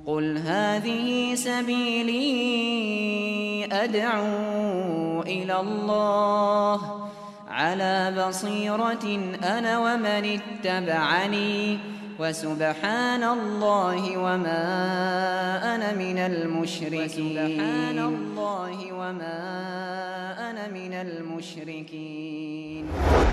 قل هذه سبيلي أدعو إلى الله على بصيرة أنا ومن اتبعني وسبحان الله وما أنا من المشركين.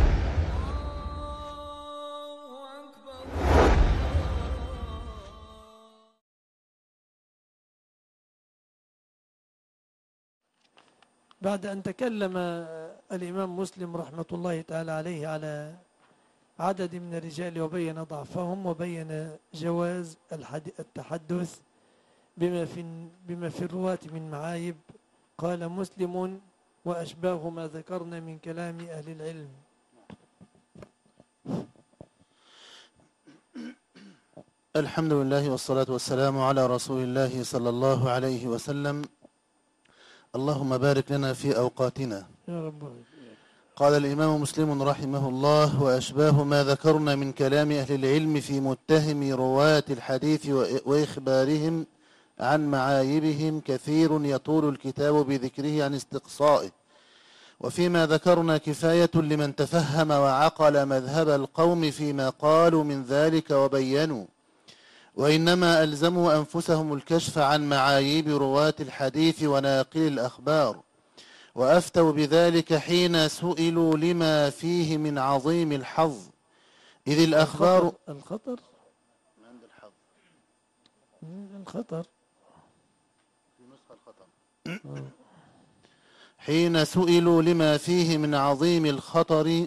بعد أن تكلم الإمام مسلم رحمة الله تعالى عليه على عدد من الرجال وبين ضعفهم وبين جواز التحدث بما في الرواة من معايب، قال مسلم: وأشباه ما ذكرنا من كلام أهل العلم. الحمد لله والصلاة والسلام على رسول الله صلى الله عليه وسلم. اللهم بارك لنا في أوقاتنا يا رب. قال الإمام مسلم رحمه الله: وأشباه ما ذكرنا من كلام أهل العلم في متهم رواة الحديث وإخبارهم عن معايبهم كثير يطول الكتاب بذكره عن استقصائه، وفيما ذكرنا كفاية لمن تفهم وعقل مذهب القوم فيما قالوا من ذلك وبينوا، وإنما ألزموا أنفسهم الكشف عن معايب رواة الحديث وناقل الأخبار، وأفتوا بذلك حين سئلوا لما فيه من عظيم الحظ، إذ الأخبار الخطر عند الحظ الخطر في نسخة الخطر حين سئلوا لما فيه من عظيم الخطر،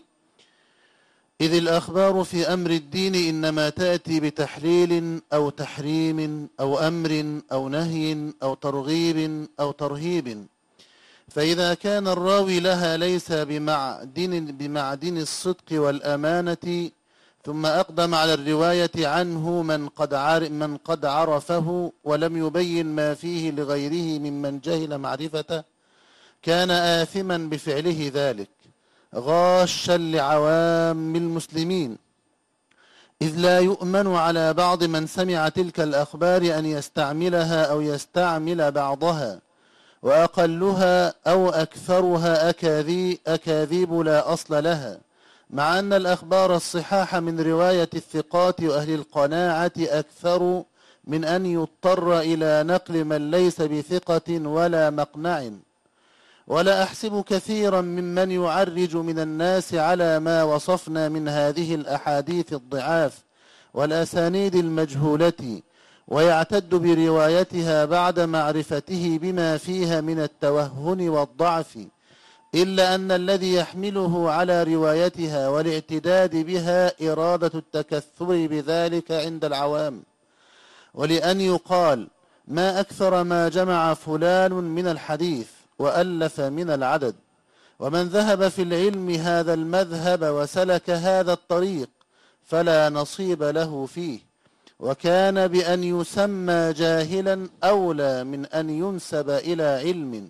إذ الأخبار في أمر الدين إنما تأتي بتحليل أو تحريم أو أمر أو نهي أو ترغيب أو ترهيب، فإذا كان الراوي لها ليس بمعدن الصدق والأمانة، ثم أقدم على الرواية عنه من قد عرفه ولم يبين ما فيه لغيره ممن جهل معرفته، كان آثما بفعله ذلك غاشا لعوام المسلمين، إذ لا يؤمن على بعض من سمع تلك الأخبار أن يستعملها أو يستعمل بعضها، وأقلها أو أكثرها أكاذيب لا أصل لها، مع أن الأخبار الصحاح من رواية الثقات وأهل القناعة أكثر من أن يضطر إلى نقل من ليس بثقة ولا مقنع. ولا أحسب كثيرا ممن يعرج من الناس على ما وصفنا من هذه الأحاديث الضعاف والأسانيد المجهولة ويعتد بروايتها بعد معرفته بما فيها من التوهن والضعف، إلا أن الذي يحمله على روايتها والاعتداد بها إرادة التكثر بذلك عند العوام، ولأن يقال: ما أكثر ما جمع فلان من الحديث وألف من العدد، ومن ذهب في العلم هذا المذهب وسلك هذا الطريق فلا نصيب له فيه، وكان بأن يسمى جاهلا أولى من أن ينسب إلى علم.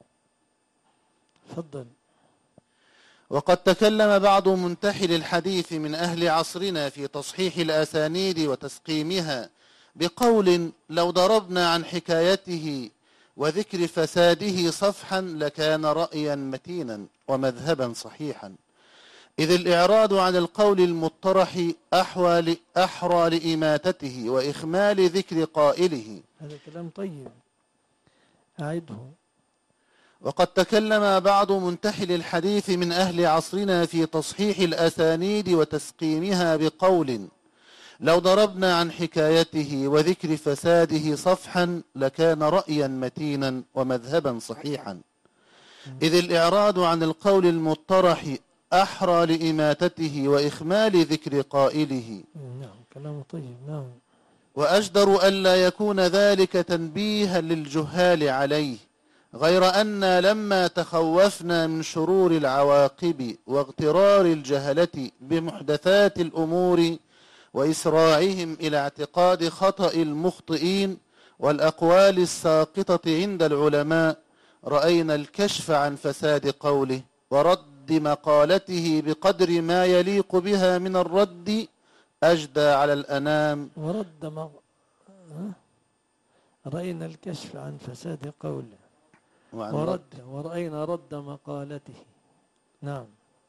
تفضل. وقد تكلم بعض منتحل الحديث من أهل عصرنا في تصحيح الأسانيد وتسقيمها بقول: لو ضربنا عن حكايته وذكر فساده صفحا لكان رأيا متينا ومذهبا صحيحا، إذ الإعراض عن القول المطرح أحرى لإماتته وإخمال ذكر قائله. هذا كلام طيب، أعده. وقد تكلم بعض منتحل الحديث من أهل عصرنا في تصحيح الأسانيد وتسقيمها بقول: لو ضربنا عن حكايته وذكر فساده صفحا لكان رأيا متينا ومذهبا صحيحا، إذ الإعراض عن القول المطرح أحرى لإماتته وإخمال ذكر قائله. نعم، كلام طيب. نعم. وأجدر ألا يكون ذلك تنبيها للجهال عليه، غير أن لما تخوفنا من شرور العواقب واغترار الجهلة بمحدثات الأمور وإسراعهم إلى اعتقاد خطأ المخطئين والأقوال الساقطة عند العلماء، رأينا الكشف عن فساد قوله ورد مقالته بقدر ما يليق بها من الرد أجدى على الأنام. رأينا الكشف عن فساد قوله وعن ورأينا رد مقالته. نعم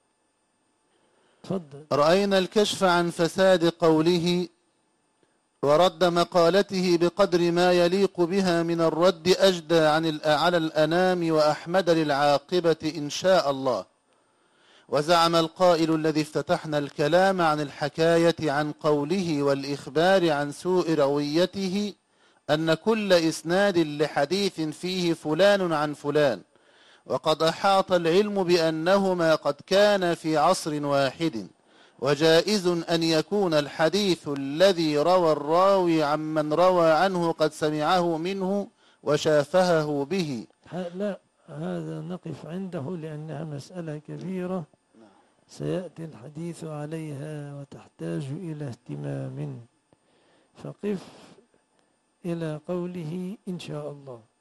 تفضل. رأينا الكشف عن فساد قوله ورد مقالته بقدر ما يليق بها من الرد أجدى على الأنام وأحمد للعاقبة إن شاء الله. وزعم القائل الذي افتتحنا الكلام عن الحكاية عن قوله والإخبار عن سوء رويته أن كل إسناد لحديث فيه فلان عن فلان، وقد أحاط العلم بأنهما قد كان في عصر واحد، وجائز أن يكون الحديث الذي روى الراوي عمن روى عنه قد سمعه منه وشافهه به. لا، هذا نقف عنده لأنها مسألة كبيرة سيأتي الحديث عليها وتحتاج إلى اهتمام، فقف إلى قوله إن شاء الله.